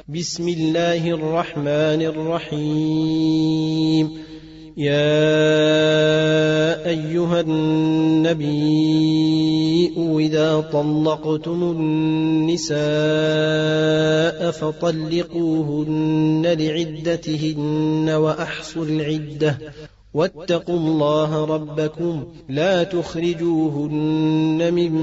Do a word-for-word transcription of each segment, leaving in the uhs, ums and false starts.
بسم الله الرحمن الرحيم. يا أيها النبي إذا طلقتم النساء فطلقوهن لعدتهن وأحصوا العدة واتقوا الله ربكم لا تخرجوهن من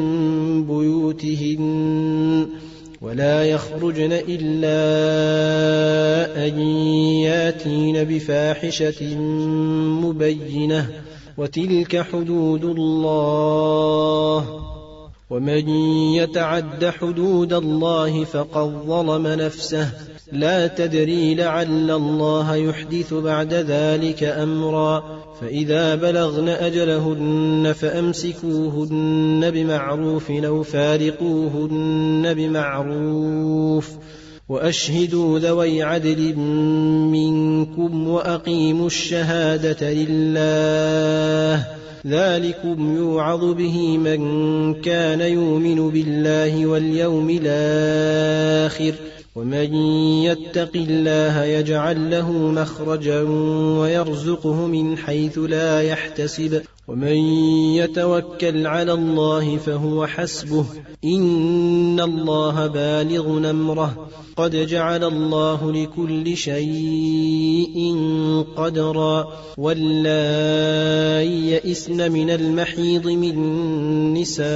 بيوتهن ولا يخرجن إلا أن ياتين بفاحشة مبينة وتلك حدود الله ومن يتعد حدود الله فقد ظلم نفسه لا تدري لعل الله يحدث بعد ذلك أمرا. فإذا بلغن أجلهن فأمسكوهن بمعروف أو فارقوهن بمعروف وأشهدوا ذوي عدل منكم وأقيموا الشهادة لله ذلكم يوعظ به من كان يؤمن بالله واليوم الآخر ومن يتق الله يجعل له مخرجا ويرزقه من حيث لا يحتسب ومن يتوكل على الله فهو حسبه إن الله بالغ أمره قد جعل الله لكل شيء قدرا. واللائي يئسن من المحيض من نسائكم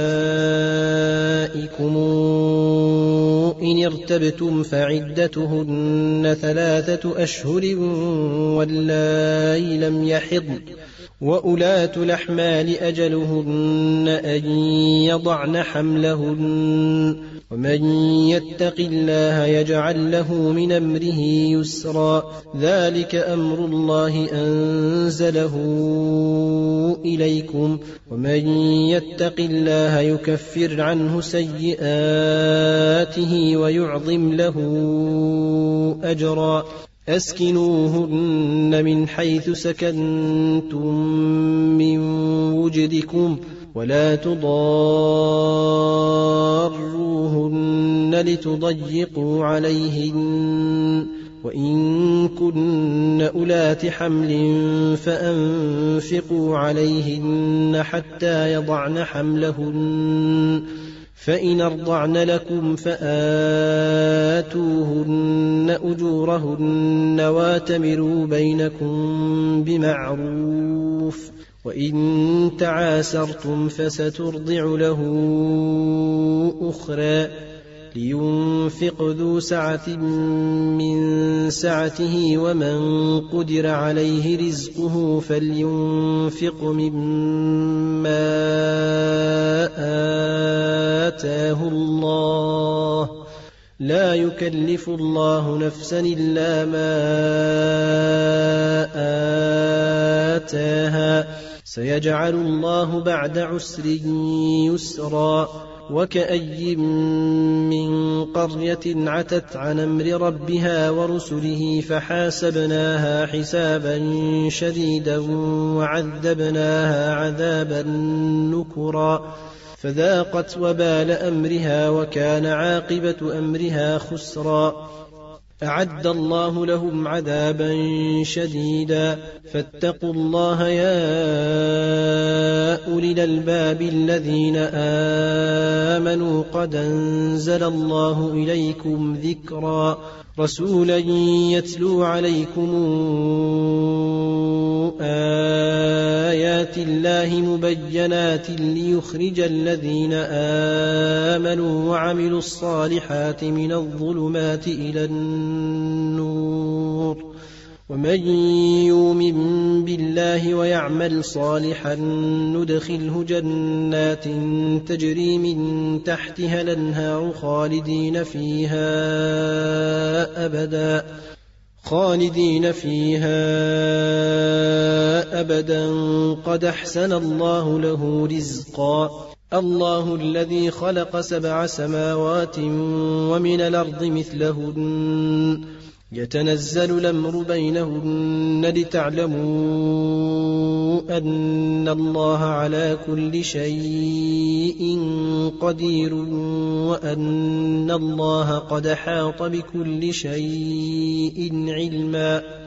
إن ارتبتم فعدتهن ثلاثة أشهر واللائي لم يحضن وأولاة الأحمال أجلهن أن يضعن حملهن ومن يتق الله يجعل له من أمره يسرا ذلك أمر الله أنزله إليكم ومن يتق الله يكفر عنه سيئاته ويعظم له أجرا. أسكنوهن من حيث سكنتم من وجدكم ولا تضاروهن لتضيقوا عليهن وإن كن أولات حمل فأنفقوا عليهن حتى يضعن حملهن فإن أرضعن لكم فآتوهن أجورهن واتمروا بينكم بمعروف وإن تعاسرتم فسترضع له أخرى لينفق ذو سعة من سعته ومن قدر عليه رزقه فلينفق مما آتاه الله لا يكلف الله نفسا إلا ما آتاها سيجعل الله بعد عسر يسرا. وكأي من قرية عتت عن أمر ربها ورسله فحاسبناها حسابا شديدا وعذبناها عذابا نكرا فذاقت وبال أمرها وكان عاقبة أمرها خسرا. أعد الله لهم عذابا شديدا فاتقوا الله يا أولي الألباب الذين آمنوا قد أنزل الله إليكم ذكرا رسولا يتلو عليكم آيات الله مبينات ليخرج الذين آمنوا وعملوا الصالحات من الظلمات إلى النور ومن يؤمن بالله ويعمل صالحا ندخله جنات تجري من تحتها الأنهار خالدين فيها أبدا خالدين فيها أبدا قد أحسن الله له رزقا. الله الذي خلق سبع سماوات ومن الأرض مثلهن يتنزل الأمر بينهن لتعلموا أن الله على كل شيء قدير وأن الله قد حاط بكل شيء علما